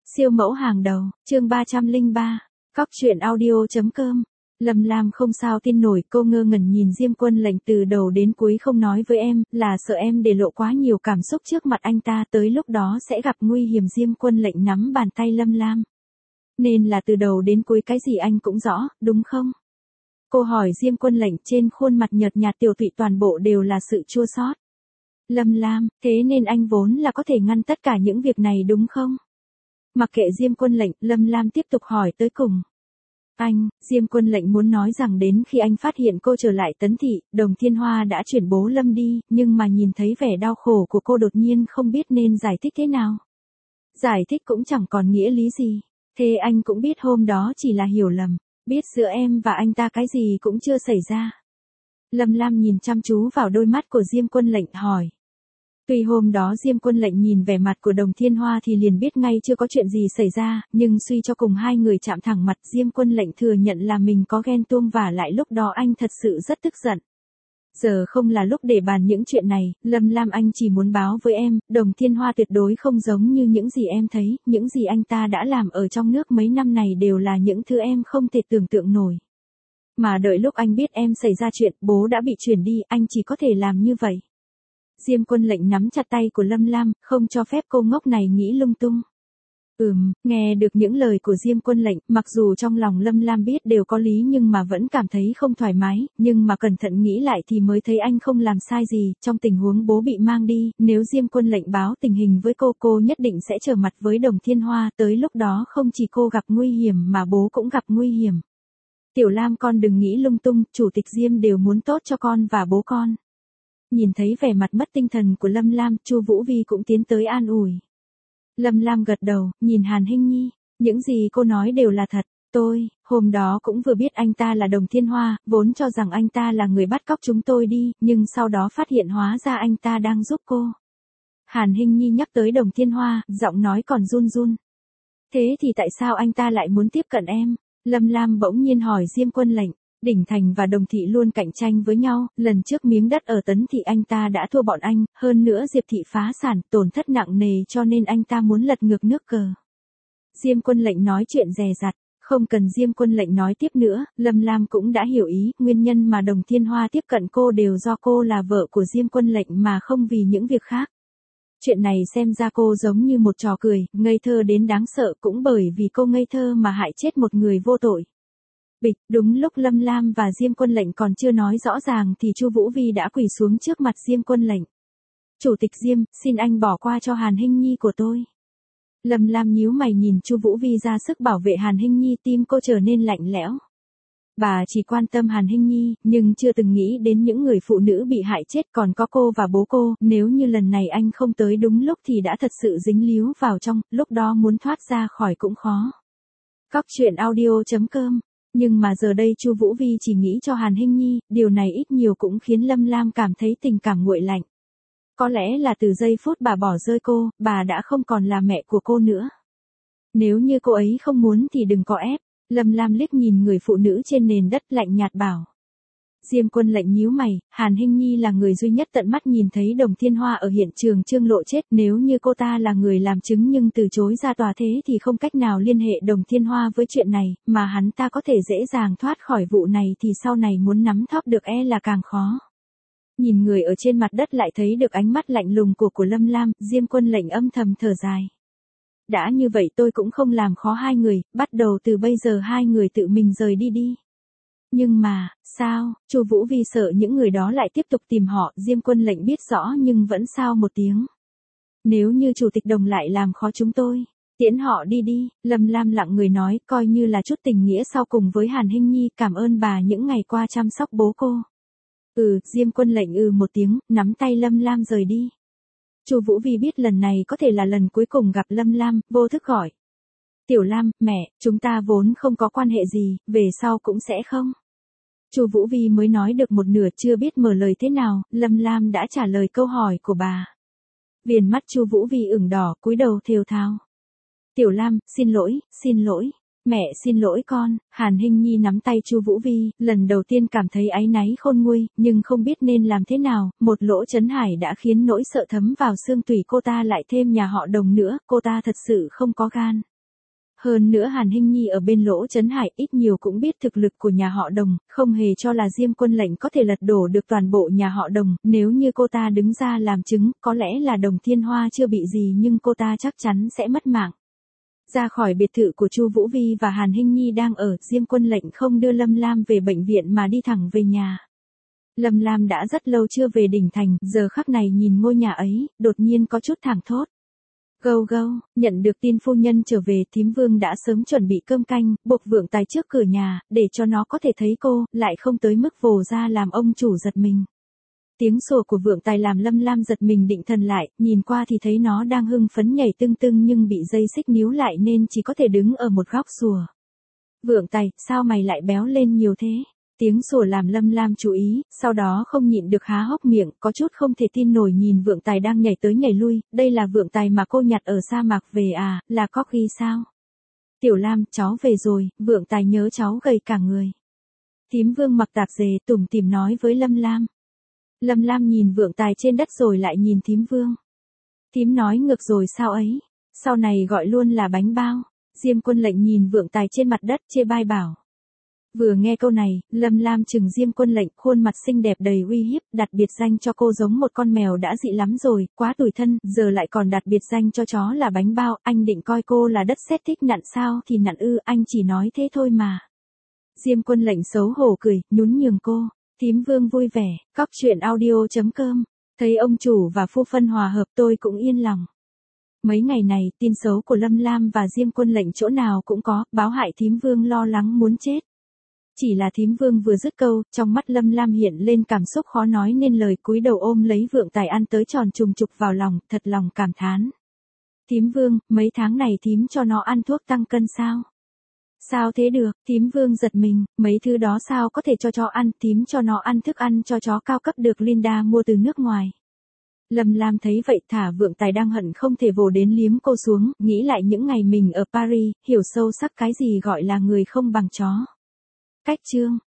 Siêu mẫu hàng đầu, chương 303, Cóc truyện audio.com. Lâm Lam không sao tin nổi, cô ngơ ngẩn nhìn Diêm Quân Lệnh từ đầu đến cuối không nói với em, là sợ em để lộ quá nhiều cảm xúc trước mặt anh ta, tới lúc đó sẽ gặp nguy hiểm. Diêm Quân Lệnh nắm bàn tay Lâm Lam. Nên là từ đầu đến cuối cái gì anh cũng rõ, đúng không? Cô hỏi Diêm Quân Lệnh, trên khuôn mặt nhợt nhạt tiểu tụy toàn bộ đều là sự chua xót. Lâm Lam, thế nên anh vốn là có thể ngăn tất cả những việc này đúng không? Mặc kệ Diêm Quân Lệnh, Lâm Lam tiếp tục hỏi tới cùng. Diêm Quân Lệnh muốn nói rằng đến khi anh phát hiện cô trở lại Tấn Thị, Đồng Thiên Hoa đã chuyển bố Lâm đi, nhưng mà nhìn thấy vẻ đau khổ của cô đột nhiên không biết nên giải thích thế nào. Giải thích cũng chẳng còn nghĩa lý gì. Thế anh cũng biết hôm đó chỉ là hiểu lầm, biết giữa em và anh ta cái gì cũng chưa xảy ra. Lâm Lam nhìn chăm chú vào đôi mắt của Diêm Quân Lệnh hỏi. Tuy hôm đó Diêm Quân Lệnh nhìn vẻ mặt của Đồng Thiên Hoa thì liền biết ngay chưa có chuyện gì xảy ra, nhưng suy cho cùng hai người chạm thẳng mặt, Diêm Quân Lệnh thừa nhận là mình có ghen tuông và lại lúc đó anh thật sự rất tức giận. Giờ không là lúc để bàn những chuyện này, Lâm Lam, anh chỉ muốn báo với em, Đồng Thiên Hoa tuyệt đối không giống như những gì em thấy, những gì anh ta đã làm ở trong nước mấy năm này đều là những thứ em không thể tưởng tượng nổi. Mà đợi lúc anh biết em xảy ra chuyện, bố đã bị chuyển đi, anh chỉ có thể làm như vậy. Diêm Quân Lệnh nắm chặt tay của Lâm Lam, không cho phép cô ngốc này nghĩ lung tung. Nghe được những lời của Diêm Quân Lệnh, mặc dù trong lòng Lâm Lam biết đều có lý nhưng mà vẫn cảm thấy không thoải mái, nhưng mà cẩn thận nghĩ lại thì mới thấy anh không làm sai gì, trong tình huống bố bị mang đi, nếu Diêm Quân Lệnh báo tình hình với cô nhất định sẽ trở mặt với Đồng Thiên Hoa, tới lúc đó không chỉ cô gặp nguy hiểm mà bố cũng gặp nguy hiểm. Tiểu Lam, con đừng nghĩ lung tung, chủ tịch Diêm đều muốn tốt cho con và bố con. Nhìn thấy vẻ mặt mất tinh thần của Lâm Lam, Chu Vũ Vi cũng tiến tới an ủi. Lâm Lam gật đầu, nhìn Hàn Hinh Nhi, những gì cô nói đều là thật, hôm đó cũng vừa biết anh ta là Đồng Thiên Hoa, vốn cho rằng anh ta là người bắt cóc chúng tôi đi, nhưng sau đó phát hiện hóa ra anh ta đang giúp cô. Hàn Hinh Nhi nhắc tới Đồng Thiên Hoa, giọng nói còn run run. Thế thì tại sao anh ta lại muốn tiếp cận em? Lâm Lam bỗng nhiên hỏi Diêm Quân Lệnh. Đỉnh Thành và Đồng Thị luôn cạnh tranh với nhau, lần trước miếng đất ở Tấn Thị anh ta đã thua bọn anh, hơn nữa Diệp Thị phá sản, tổn thất nặng nề cho nên anh ta muốn lật ngược nước cờ. Diêm Quân Lệnh nói chuyện dè dặt, không cần Diêm Quân Lệnh nói tiếp nữa, Lâm Lam cũng đã hiểu ý, nguyên nhân mà Đồng Thiên Hoa tiếp cận cô đều do cô là vợ của Diêm Quân Lệnh mà không vì những việc khác. Chuyện này xem ra cô giống như một trò cười, ngây thơ đến đáng sợ, cũng bởi vì cô ngây thơ mà hại chết một người vô tội. Bịch, đúng lúc Lâm Lam và Diêm Quân Lệnh còn chưa nói rõ ràng thì Chu Vũ Vi đã quỳ xuống trước mặt Diêm Quân Lệnh. Chủ tịch Diêm, xin anh bỏ qua cho Hàn Hinh Nhi của tôi. Lâm Lam nhíu mày nhìn Chu Vũ Vi ra sức bảo vệ Hàn Hinh Nhi, tim cô trở nên lạnh lẽo. Bà chỉ quan tâm Hàn Hinh Nhi, nhưng chưa từng nghĩ đến những người phụ nữ bị hại chết, còn có cô và bố cô, nếu như lần này anh không tới đúng lúc thì đã thật sự dính líu vào trong, lúc đó muốn thoát ra khỏi cũng khó. Cóc truyện audio.com. Nhưng mà giờ đây Chu Vũ Vi chỉ nghĩ cho Hàn Hinh Nhi, điều này ít nhiều cũng khiến Lâm Lam cảm thấy tình cảm nguội lạnh. Có lẽ là từ giây phút bà bỏ rơi cô, bà đã không còn là mẹ của cô nữa. Nếu như cô ấy không muốn thì đừng có ép. Lâm Lam liếc nhìn người phụ nữ trên nền đất, lạnh nhạt bảo. Diêm Quân Lệnh nhíu mày, Hàn Hinh Nhi là người duy nhất tận mắt nhìn thấy Đồng Thiên Hoa ở hiện trường Trương Lộ chết, nếu như cô ta là người làm chứng nhưng từ chối ra tòa thế thì không cách nào liên hệ Đồng Thiên Hoa với chuyện này, mà hắn ta có thể dễ dàng thoát khỏi vụ này thì sau này muốn nắm thóp được là càng khó. Nhìn người ở trên mặt đất lại thấy được ánh mắt lạnh lùng của Lâm Lam, Diêm Quân Lệnh âm thầm thở dài. Đã như vậy tôi cũng không làm khó hai người, bắt đầu từ bây giờ hai người tự mình rời đi đi. Nhưng mà, sao? Chu Vũ Vi sợ những người đó lại tiếp tục tìm họ, Diêm Quân Lệnh biết rõ nhưng vẫn sao một tiếng. Nếu như chủ tịch Đồng lại làm khó chúng tôi, tiễn họ đi đi. Lâm Lam lặng người nói, coi như là chút tình nghĩa sau cùng với Hàn Hinh Nhi, cảm ơn bà những ngày qua chăm sóc bố cô. Diêm Quân Lệnh một tiếng, nắm tay Lâm Lam rời đi. Chu Vũ Vi biết lần này có thể là lần cuối cùng gặp Lâm Lam, vô thức gọi. Tiểu Lam, mẹ, chúng ta vốn không có quan hệ gì, về sau cũng sẽ không. Chu Vũ Vi mới nói được một nửa, chưa biết mở lời thế nào, Lâm Lam đã trả lời câu hỏi của bà. Viền mắt Chu Vũ Vi ửng đỏ, cúi đầu thều thào. Tiểu Lam, xin lỗi, mẹ xin lỗi con. Hàn Hinh Nhi nắm tay Chu Vũ Vi, lần đầu tiên cảm thấy áy náy khôn nguôi, nhưng không biết nên làm thế nào, một lỗ chấn hải đã khiến nỗi sợ thấm vào xương tủy cô ta, lại thêm nhà họ Đồng nữa, cô ta thật sự không có gan. Hơn nữa Hàn Hinh Nhi ở bên Lỗ Chấn Hải ít nhiều cũng biết thực lực của nhà họ Đồng, không hề cho là Diêm Quân Lệnh có thể lật đổ được toàn bộ nhà họ Đồng, nếu như cô ta đứng ra làm chứng, có lẽ là Đồng Thiên Hoa chưa bị gì nhưng cô ta chắc chắn sẽ mất mạng. Ra khỏi biệt thự của Chu Vũ Vi và Hàn Hinh Nhi đang ở, Diêm Quân Lệnh không đưa Lâm Lam về bệnh viện mà đi thẳng về nhà. Lâm Lam đã rất lâu chưa về đỉnh thành, giờ khắc này nhìn ngôi nhà ấy, đột nhiên có chút thảng thốt. Gâu gâu, nhận được tin phu nhân trở về, Thím Vương đã sớm chuẩn bị cơm canh, buộc Vượng Tài trước cửa nhà, để cho nó có thể thấy cô, lại không tới mức vồ ra làm ông chủ giật mình. Tiếng sủa của Vượng Tài làm Lâm Lam giật mình định thần lại, nhìn qua thì thấy nó đang hưng phấn nhảy tưng tưng nhưng bị dây xích níu lại nên chỉ có thể đứng ở một góc sủa. Vượng Tài, sao mày lại béo lên nhiều thế? Tiếng sủa làm Lâm Lam chú ý, sau đó không nhịn được há hốc miệng, có chút không thể tin nổi nhìn Vượng Tài đang nhảy tới nhảy lui, đây là Vượng Tài mà cô nhặt ở sa mạc về à, là Corgi sao? Tiểu Lam, cháu về rồi, Vượng Tài nhớ cháu gầy cả người. Thím Vương mặc tạp dề tủm tỉm nói với Lâm Lam. Lâm Lam nhìn Vượng Tài trên đất rồi lại nhìn Thím Vương. Thím nói ngược rồi sao ấy, sau này gọi luôn là bánh bao. Diêm Quân Lệnh nhìn Vượng Tài trên mặt đất chê bai bảo. Vừa nghe câu này, Lâm Lam chừng Diêm Quân Lệnh, khuôn mặt xinh đẹp đầy uy hiếp, đặt biệt danh cho cô giống một con mèo đã dị lắm rồi, quá tủi thân, giờ lại còn đặt biệt danh cho chó là bánh bao, anh định coi cô là đất sét thích nặn sao thì nặn ư, anh chỉ nói thế thôi mà. Diêm Quân Lệnh xấu hổ cười, nhún nhường cô. Thím Vương vui vẻ, cóc truyện audio.com, thấy ông chủ và phu phân hòa hợp tôi cũng yên lòng. Mấy ngày này, tin xấu của Lâm Lam và Diêm Quân Lệnh chỗ nào cũng có, báo hại Thím Vương lo lắng muốn chết. Chỉ là Thím Vương vừa dứt câu, trong mắt Lâm Lam hiện lên cảm xúc khó nói nên lời, cúi đầu ôm lấy Vượng Tài ăn tới tròn trùng trục vào lòng, thật lòng cảm thán. Thím Vương, mấy tháng này thím cho nó ăn thuốc tăng cân sao? Sao thế được, Thím Vương giật mình, mấy thứ đó sao có thể cho chó ăn, thím cho nó ăn thức ăn cho chó cao cấp được Linda mua từ nước ngoài. Lâm Lam thấy vậy thả Vượng Tài đang hận không thể vồ đến liếm cô xuống, nghĩ lại những ngày mình ở Paris, hiểu sâu sắc cái gì gọi là người không bằng chó. Cách chương